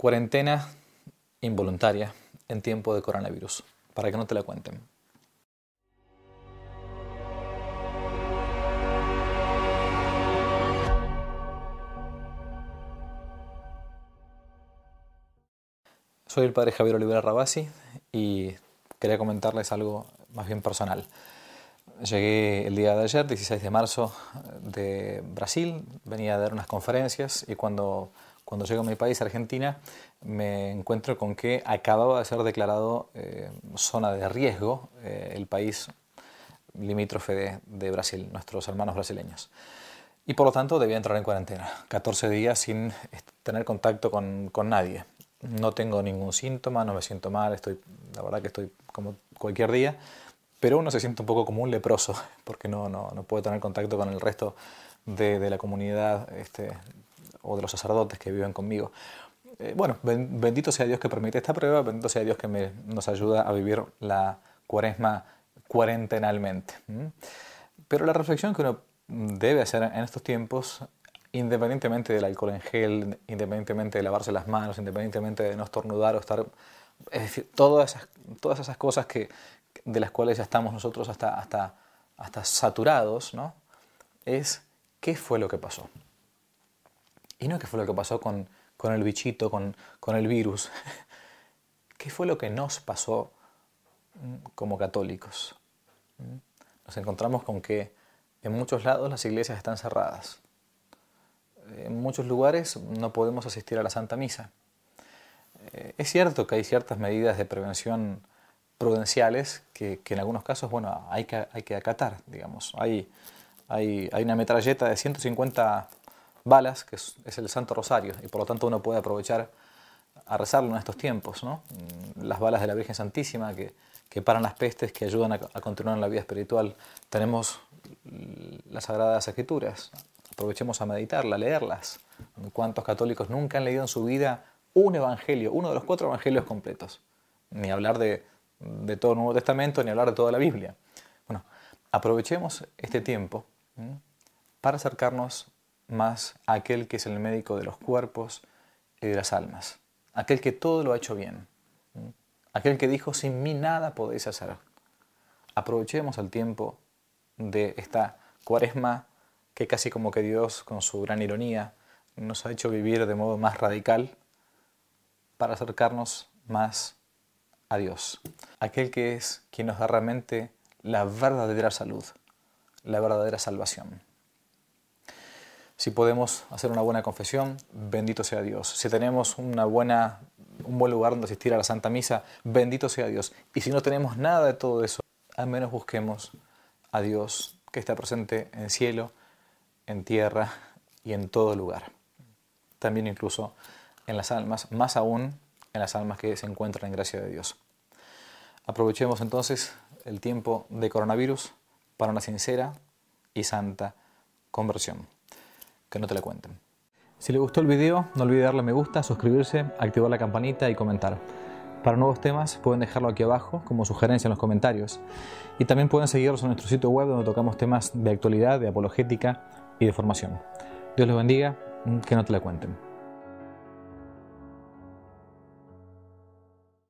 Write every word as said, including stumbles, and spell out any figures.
Cuarentena involuntaria en tiempo de coronavirus, para que no te la cuenten. Soy el padre Javier Olivera Rabasi y quería comentarles algo más bien personal. Llegué el día de ayer, dieciséis de marzo, de Brasil, venía a dar unas conferencias y cuando, cuando llego a mi país, Argentina, me encuentro con que acababa de ser declarado eh, zona de riesgo eh, el país limítrofe de, de Brasil, nuestros hermanos brasileños. Y por lo tanto debía entrar en cuarentena, catorce días sin tener contacto con, con nadie. No tengo ningún síntoma, no me siento mal, estoy, la verdad que estoy como cualquier día, pero uno se siente un poco como un leproso, porque no, no, no puede tener contacto con el resto de, de la comunidad este, o de los sacerdotes que viven conmigo. Eh, bueno, ben, bendito sea Dios que permite esta prueba, bendito sea Dios que me, nos ayuda a vivir la cuaresma cuarentenalmente. ¿Mm? Pero la reflexión que uno debe hacer en estos tiempos, independientemente del alcohol en gel, independientemente de lavarse las manos, independientemente de no estornudar o estar... Es decir, todas esas, todas esas cosas que, de las cuales ya estamos nosotros hasta, hasta, hasta saturados, ¿no? Es qué fue lo que pasó. Y no qué fue lo que pasó con, con el bichito, con, con el virus. ¿Qué fue lo que nos pasó como católicos? Nos encontramos con que en muchos lados las iglesias están cerradas. En muchos lugares no podemos asistir a la Santa Misa. Es cierto que hay ciertas medidas de prevención prudenciales que, que en algunos casos, bueno, hay que, hay que acatar, digamos. Hay, hay, hay una metralleta de ciento cincuenta balas, que es, es el Santo Rosario, y por lo tanto uno puede aprovechar a rezarlo en estos tiempos, ¿no? Las balas de la Virgen Santísima que, que paran las pestes, que ayudan a, a continuar en la vida espiritual. Tenemos las Sagradas Escrituras. Aprovechemos a meditarla, a leerlas. ¿Cuántos católicos nunca han leído en su vida un evangelio, uno de los cuatro evangelios completos? Ni hablar de, de todo el Nuevo Testamento, ni hablar de toda la Biblia. Bueno, aprovechemos este tiempo ¿sí? para acercarnos más a aquel que es el médico de los cuerpos y de las almas. Aquel que todo lo ha hecho bien. ¿sí? Aquel que dijo, sin mí nada podéis hacer. Aprovechemos el tiempo de esta cuaresma que casi como que Dios, con su gran ironía, nos ha hecho vivir de modo más radical para acercarnos más a Dios. Aquel que es quien nos da realmente la verdadera salud, la verdadera salvación. Si podemos hacer una buena confesión, bendito sea Dios. Si tenemos una buena, un buen lugar donde asistir a la Santa Misa, bendito sea Dios. Y si no tenemos nada de todo eso, al menos busquemos a Dios que está presente en el cielo, en tierra y en todo lugar. También incluso en las almas, más aún en las almas que se encuentran en gracia de Dios. Aprovechemos entonces el tiempo de coronavirus para una sincera y santa conversión. Que no te la cuenten. Si le gustó el video, no olvide darle me gusta, suscribirse, activar la campanita y comentar. Para nuevos temas pueden dejarlo aquí abajo como sugerencia en los comentarios. Y también pueden seguirnos en nuestro sitio web donde tocamos temas de actualidad, de apologética y de formación. Dios los bendiga, que no te la cuenten.